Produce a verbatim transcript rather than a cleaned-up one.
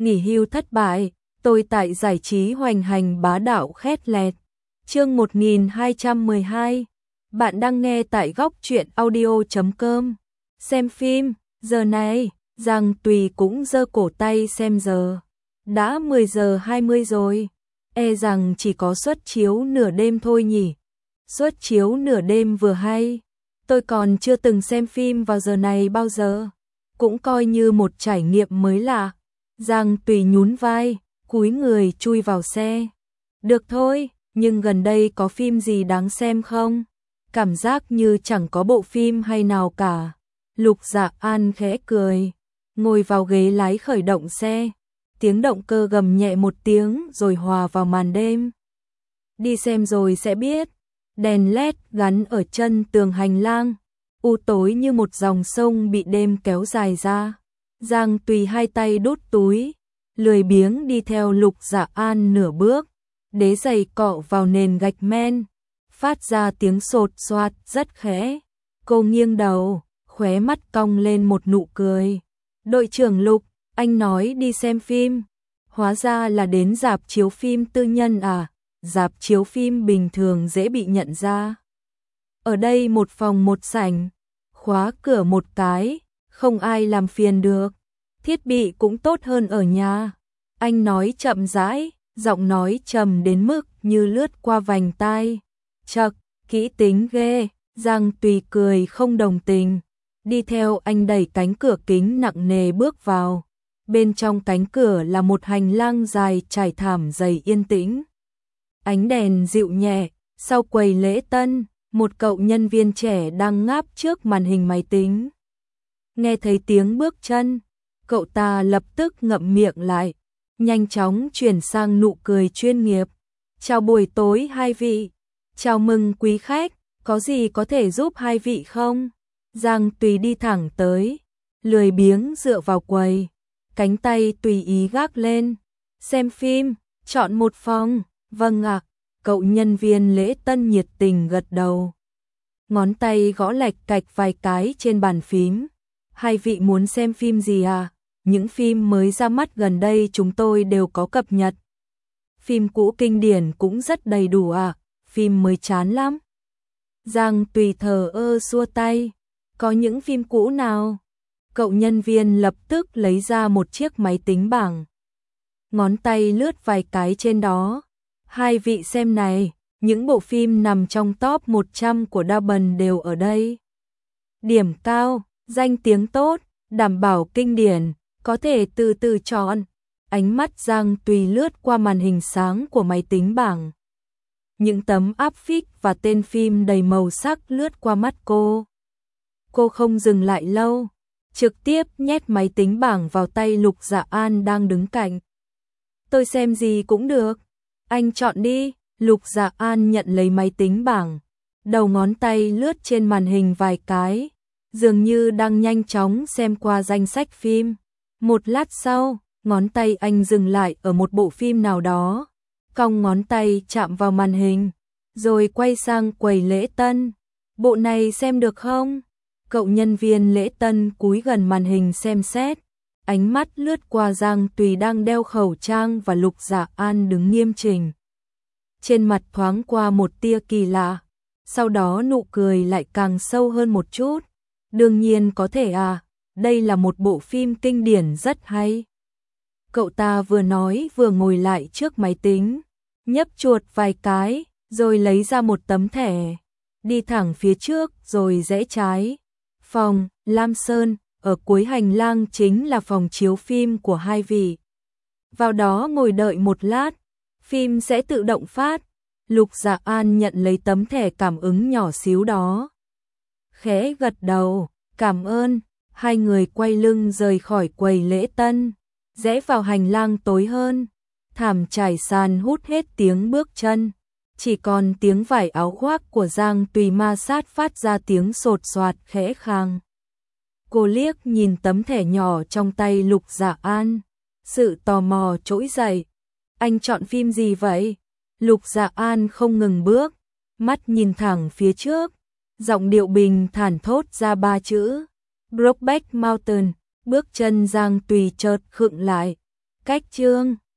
nghỉ hưu thất bại, tôi tại giải trí hoành hành bá đạo khét lẹt. Chương một nghìn hai trăm mười hai. Bạn đang nghe tại góc truyện audio chấm com. Xem phim, giờ này, Giang Tùy cũng giơ cổ tay xem giờ. Đã mười giờ hai mươi rồi, e rằng chỉ có suất chiếu nửa đêm thôi nhỉ. Suất chiếu nửa đêm vừa hay, tôi còn chưa từng xem phim vào giờ này bao giờ, cũng coi như một trải nghiệm mới lạ. Giang Tùy nhún vai, cúi người chui vào xe. Được thôi, nhưng gần đây có phim gì đáng xem không? Cảm giác như chẳng có bộ phim hay nào cả. Lục Dạ An khẽ cười, ngồi vào ghế lái khởi động xe. Tiếng động cơ gầm nhẹ một tiếng rồi hòa vào màn đêm. Đi xem rồi sẽ biết. Đèn led gắn ở chân tường hành lang, u tối như một dòng sông bị đêm kéo dài ra. Giang Tùy hai tay đút túi, lười biếng đi theo Lục Dạ An nửa bước. Đế giày cọ vào nền gạch men, phát ra tiếng sột soạt rất khẽ. Cô nghiêng đầu, khóe mắt cong lên một nụ cười. Đội trưởng Lục, anh nói đi xem phim, hóa ra là đến rạp chiếu phim tư nhân à? Rạp chiếu phim bình thường dễ bị nhận ra. Ở đây một phòng một sảnh, khóa cửa một cái, không ai làm phiền được. Thiết bị cũng tốt hơn ở nhà. Anh nói chậm rãi, giọng nói trầm đến mức như lướt qua vành tai. Chậc, kỹ tính ghê. Giang Tùy cười không đồng tình, đi theo anh đẩy cánh cửa kính nặng nề bước vào. Bên trong cánh cửa là một hành lang dài trải thảm dày yên tĩnh. Ánh đèn dịu nhẹ, sau quầy lễ tân, một cậu nhân viên trẻ đang ngáp trước màn hình máy tính. Nghe thấy tiếng bước chân, cậu ta lập tức ngậm miệng lại, nhanh chóng chuyển sang nụ cười chuyên nghiệp. Chào buổi tối hai vị, chào mừng quý khách, có gì có thể giúp hai vị không? Giang Tùy đi thẳng tới, lười biếng dựa vào quầy, cánh tay tùy ý gác lên. Xem phim, chọn một phòng. Vâng ạ, cậu nhân viên lễ tân nhiệt tình gật đầu. Ngón tay gõ lạch cạch vài cái trên bàn phím. Hai vị muốn xem phim gì à? Những phim mới ra mắt gần đây chúng tôi đều có cập nhật. Phim cũ kinh điển cũng rất đầy đủ à? Phim mới chán lắm. Giang Tùy thờ ơ xua tay. Có những phim cũ nào? Cậu nhân viên lập tức lấy ra một chiếc máy tính bảng. Ngón tay lướt vài cái trên đó. Hai vị xem này, những bộ phim nằm trong top một trăm của Double đều ở đây. Điểm cao, danh tiếng tốt, đảm bảo kinh điển, có thể từ từ chọn. Ánh mắt Giang Tùy lướt qua màn hình sáng của máy tính bảng. Những tấm áp phích và tên phim đầy màu sắc lướt qua mắt cô. Cô không dừng lại lâu, trực tiếp nhét máy tính bảng vào tay Lục Dạ An đang đứng cạnh. Tôi xem gì cũng được. Anh chọn đi. Lục Dạ An nhận lấy máy tính bảng, đầu ngón tay lướt trên màn hình vài cái, dường như đang nhanh chóng xem qua danh sách phim. Một lát sau, ngón tay anh dừng lại ở một bộ phim nào đó, cong ngón tay chạm vào màn hình, rồi quay sang quầy lễ tân. Bộ này xem được không? Cậu nhân viên lễ tân cúi gần màn hình xem xét, ánh mắt lướt qua Giang Tùy đang đeo khẩu trang và Lục Dạ An đứng nghiêm chỉnh. Trên mặt thoáng qua một tia kỳ lạ, sau đó nụ cười lại càng sâu hơn một chút. Đương nhiên có thể à, đây là một bộ phim kinh điển rất hay. Cậu ta vừa nói vừa ngồi lại trước máy tính, nhấp chuột vài cái, rồi lấy ra một tấm thẻ. Đi thẳng phía trước rồi rẽ trái. Phòng Lam Sơn, ở cuối hành lang chính là phòng chiếu phim của hai vị. Vào đó ngồi đợi một lát, phim sẽ tự động phát. Lục Dạ An nhận lấy tấm thẻ cảm ứng nhỏ xíu đó, khẽ gật đầu, cảm ơn. Hai người quay lưng rời khỏi quầy lễ tân, rẽ vào hành lang tối hơn. Thảm trải sàn hút hết tiếng bước chân, chỉ còn tiếng vải áo khoác của Giang Tùy ma sát phát ra tiếng sột soạt khẽ khàng. Cô liếc nhìn tấm thẻ nhỏ trong tay Lục Dạ An, sự tò mò trỗi dậy. Anh chọn phim gì vậy? Lục Dạ An không ngừng bước, mắt nhìn thẳng phía trước, giọng điệu bình thản thốt ra ba chữ: Brokeback Mountain. Bước chân Giang Tùy chợt khựng lại, Cách chương